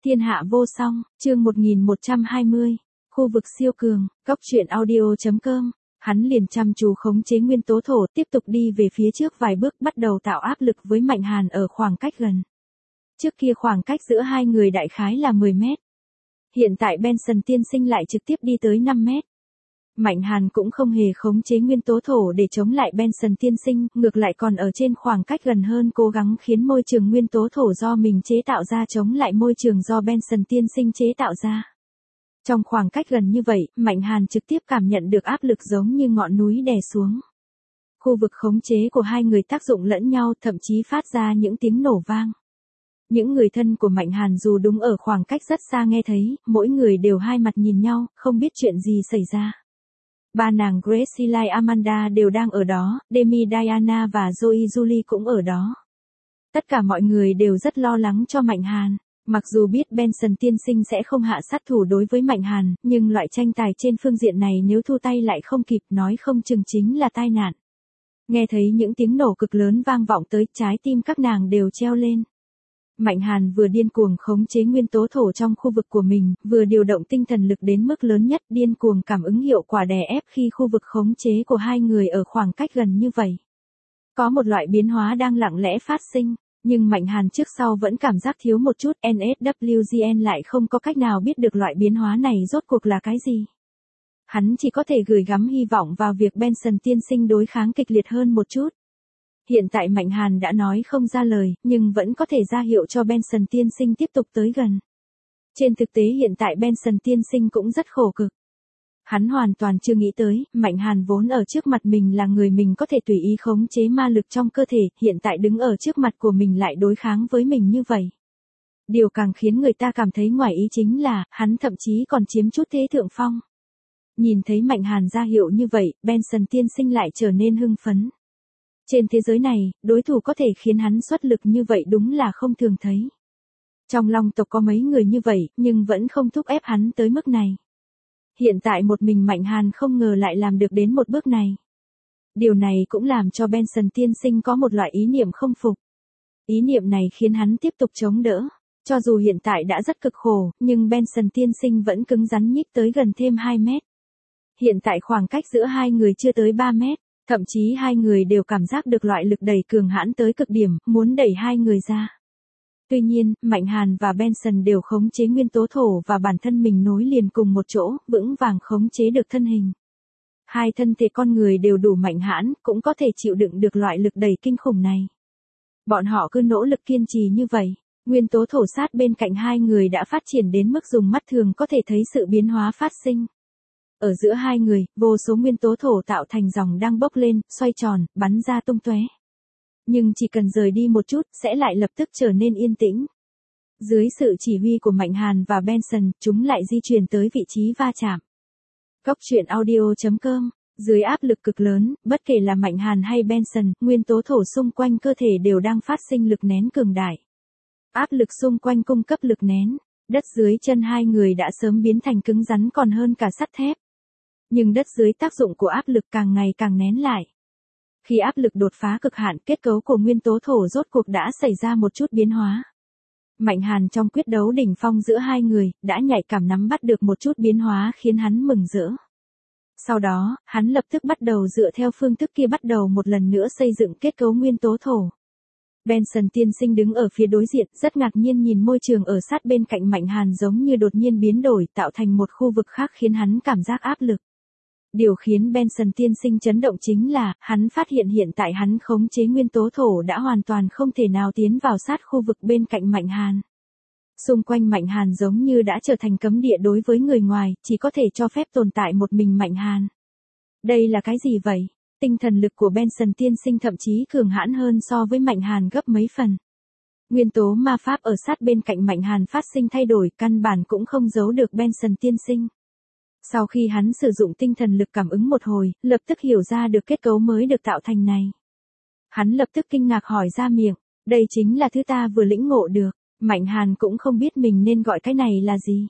Thiên hạ vô song, chương 1120, khu vực siêu cường, góc truyện audio.com. Hắn liền chăm chú khống chế nguyên tố thổ, tiếp tục đi về phía trước vài bước, bắt đầu tạo áp lực với Mạnh Hàn ở khoảng cách gần. Trước kia khoảng cách giữa hai người đại khái là 10 mét. Hiện tại Benson tiên sinh lại trực tiếp đi tới 5 mét. Mạnh Hàn cũng không hề khống chế nguyên tố thổ để chống lại Benson tiên sinh, ngược lại còn ở trên khoảng cách gần hơn cố gắng khiến môi trường nguyên tố thổ do mình chế tạo ra chống lại môi trường do Benson tiên sinh chế tạo ra. Trong khoảng cách gần như vậy, Mạnh Hàn trực tiếp cảm nhận được áp lực giống như ngọn núi đè xuống. Khu vực khống chế của hai người tác dụng lẫn nhau, thậm chí phát ra những tiếng nổ vang. Những người thân của Mạnh Hàn dù đúng ở khoảng cách rất xa nghe thấy, mỗi người đều hai mặt nhìn nhau, không biết chuyện gì xảy ra. Ba nàng Gracie Amanda đều đang ở đó, Demi Diana và Zoe Julie cũng ở đó. Tất cả mọi người đều rất lo lắng cho Mạnh Hàn. Mặc dù biết Benson tiên sinh sẽ không hạ sát thủ đối với Mạnh Hàn, nhưng loại tranh tài trên phương diện này nếu thu tay lại không kịp nói không chừng chính là tai nạn. Nghe thấy những tiếng nổ cực lớn vang vọng tới, trái tim các nàng đều treo lên. Mạnh Hàn vừa điên cuồng khống chế nguyên tố thổ trong khu vực của mình, vừa điều động tinh thần lực đến mức lớn nhất, điên cuồng cảm ứng hiệu quả đè ép khi khu vực khống chế của hai người ở khoảng cách gần như vậy. Có một loại biến hóa đang lặng lẽ phát sinh, nhưng Mạnh Hàn trước sau vẫn cảm giác thiếu một chút, NSWGN lại không có cách nào biết được loại biến hóa này rốt cuộc là cái gì. Hắn chỉ có thể gửi gắm hy vọng vào việc Benson tiên sinh đối kháng kịch liệt hơn một chút. Hiện tại Mạnh Hàn đã nói không ra lời, nhưng vẫn có thể ra hiệu cho Benson tiên sinh tiếp tục tới gần. Trên thực tế hiện tại Benson tiên sinh cũng rất khổ cực. Hắn hoàn toàn chưa nghĩ tới, Mạnh Hàn vốn ở trước mặt mình là người mình có thể tùy ý khống chế ma lực trong cơ thể, hiện tại đứng ở trước mặt của mình lại đối kháng với mình như vậy. Điều càng khiến người ta cảm thấy ngoài ý chính là, hắn thậm chí còn chiếm chút thế thượng phong. Nhìn thấy Mạnh Hàn ra hiệu như vậy, Benson tiên sinh lại trở nên hưng phấn. Trên thế giới này, đối thủ có thể khiến hắn xuất lực như vậy đúng là không thường thấy. Trong Long tộc có mấy người như vậy, nhưng vẫn không thúc ép hắn tới mức này. Hiện tại một mình Mạnh Hàn không ngờ lại làm được đến một bước này. Điều này cũng làm cho Benson tiên sinh có một loại ý niệm không phục. Ý niệm này khiến hắn tiếp tục chống đỡ. Cho dù hiện tại đã rất cực khổ, nhưng Benson tiên sinh vẫn cứng rắn nhích tới gần thêm 2 mét. Hiện tại khoảng cách giữa hai người chưa tới 3 mét. Thậm chí hai người đều cảm giác được loại lực đẩy cường hãn tới cực điểm, muốn đẩy hai người ra. Tuy nhiên, Mạnh Hàn và Benson đều khống chế nguyên tố thổ và bản thân mình nối liền cùng một chỗ, vững vàng khống chế được thân hình. Hai thân thể con người đều đủ mạnh hãn, cũng có thể chịu đựng được loại lực đẩy kinh khủng này. Bọn họ cứ nỗ lực kiên trì như vậy, nguyên tố thổ sát bên cạnh hai người đã phát triển đến mức dùng mắt thường có thể thấy sự biến hóa phát sinh. Ở giữa hai người, vô số nguyên tố thổ tạo thành dòng đang bốc lên, xoay tròn, bắn ra tung tóe. Nhưng chỉ cần rời đi một chút, sẽ lại lập tức trở nên yên tĩnh. Dưới sự chỉ huy của Mạnh Hàn và Benson, chúng lại di chuyển tới vị trí va chạm. Góc truyện audio.com. Dưới áp lực cực lớn, bất kể là Mạnh Hàn hay Benson, nguyên tố thổ xung quanh cơ thể đều đang phát sinh lực nén cường đại. Áp lực xung quanh cung cấp lực nén. Đất dưới chân hai người đã sớm biến thành cứng rắn còn hơn cả sắt thép. Nhưng đất dưới tác dụng của áp lực càng ngày càng nén lại. Khi áp lực đột phá cực hạn, kết cấu của nguyên tố thổ rốt cuộc đã xảy ra một chút biến hóa. Mạnh Hàn trong quyết đấu đỉnh phong giữa hai người, đã nhạy cảm nắm bắt được một chút biến hóa khiến hắn mừng rỡ. Sau đó, hắn lập tức bắt đầu dựa theo phương thức kia bắt đầu một lần nữa xây dựng kết cấu nguyên tố thổ. Benson tiên sinh đứng ở phía đối diện, rất ngạc nhiên nhìn môi trường ở sát bên cạnh Mạnh Hàn giống như đột nhiên biến đổi, tạo thành một khu vực khác khiến hắn cảm giác áp lực. Điều khiến Benson tiên sinh chấn động chính là, hắn phát hiện hiện tại hắn khống chế nguyên tố thổ đã hoàn toàn không thể nào tiến vào sát khu vực bên cạnh Mạnh Hàn. Xung quanh Mạnh Hàn giống như đã trở thành cấm địa đối với người ngoài, chỉ có thể cho phép tồn tại một mình Mạnh Hàn. Đây là cái gì vậy? Tinh thần lực của Benson tiên sinh thậm chí cường hãn hơn so với Mạnh Hàn gấp mấy phần. Nguyên tố ma pháp ở sát bên cạnh Mạnh Hàn phát sinh thay đổi, căn bản cũng không giấu được Benson tiên sinh. Sau khi hắn sử dụng tinh thần lực cảm ứng một hồi, lập tức hiểu ra được kết cấu mới được tạo thành này. Hắn lập tức kinh ngạc hỏi ra miệng, đây chính là thứ ta vừa lĩnh ngộ được. Mạnh Hàn cũng không biết mình nên gọi cái này là gì.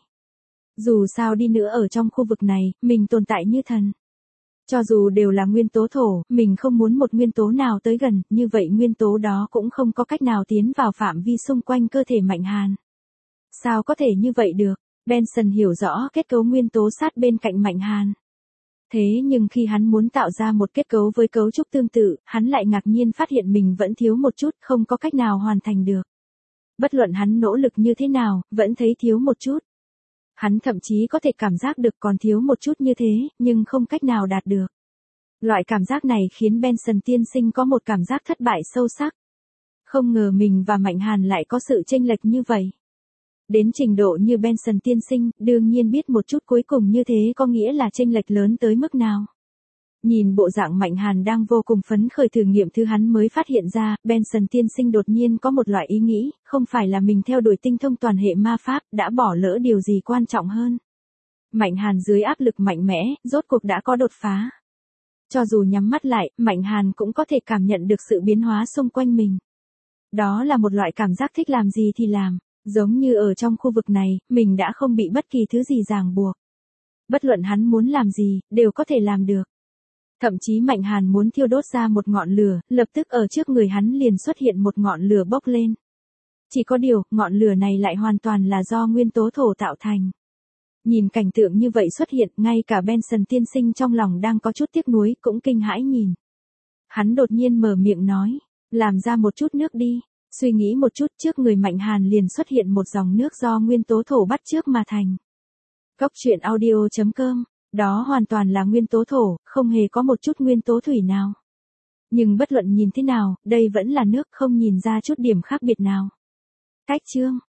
Dù sao đi nữa ở trong khu vực này, mình tồn tại như thần. Cho dù đều là nguyên tố thổ, mình không muốn một nguyên tố nào tới gần, như vậy nguyên tố đó cũng không có cách nào tiến vào phạm vi xung quanh cơ thể Mạnh Hàn. Sao có thể như vậy được? Benson hiểu rõ kết cấu nguyên tố sát bên cạnh Mạnh Hàn. Thế nhưng khi hắn muốn tạo ra một kết cấu với cấu trúc tương tự, hắn lại ngạc nhiên phát hiện mình vẫn thiếu một chút, không có cách nào hoàn thành được. Bất luận hắn nỗ lực như thế nào, vẫn thấy thiếu một chút. Hắn thậm chí có thể cảm giác được còn thiếu một chút như thế, nhưng không cách nào đạt được. Loại cảm giác này khiến Benson tiên sinh có một cảm giác thất bại sâu sắc. Không ngờ mình và Mạnh Hàn lại có sự chênh lệch như vậy. Đến trình độ như Benson tiên sinh, đương nhiên biết một chút cuối cùng như thế có nghĩa là chênh lệch lớn tới mức nào. Nhìn bộ dạng Mạnh Hàn đang vô cùng phấn khởi thử nghiệm thứ hắn mới phát hiện ra, Benson tiên sinh đột nhiên có một loại ý nghĩ, không phải là mình theo đuổi tinh thông toàn hệ ma pháp, đã bỏ lỡ điều gì quan trọng hơn. Mạnh Hàn dưới áp lực mạnh mẽ, rốt cuộc đã có đột phá. Cho dù nhắm mắt lại, Mạnh Hàn cũng có thể cảm nhận được sự biến hóa xung quanh mình. Đó là một loại cảm giác thích làm gì thì làm, giống như ở trong khu vực này, mình đã không bị bất kỳ thứ gì ràng buộc. Bất luận hắn muốn làm gì, đều có thể làm được. Thậm chí Mạnh Hàn muốn thiêu đốt ra một ngọn lửa, lập tức ở trước người hắn liền xuất hiện một ngọn lửa bốc lên. Chỉ có điều, ngọn lửa này lại hoàn toàn là do nguyên tố thổ tạo thành. Nhìn cảnh tượng như vậy xuất hiện, ngay cả Benson tiên sinh trong lòng đang có chút tiếc nuối cũng kinh hãi nhìn. Hắn đột nhiên mở miệng nói, làm ra một chút nước đi. Suy nghĩ một chút, trước người Mạnh Hàn liền xuất hiện một dòng nước do nguyên tố thổ bắt chước mà thành. Cốc truyện audio.com, đó hoàn toàn là nguyên tố thổ, không hề có một chút nguyên tố thủy nào. Nhưng bất luận nhìn thế nào, đây vẫn là nước, không nhìn ra chút điểm khác biệt nào. Cách chương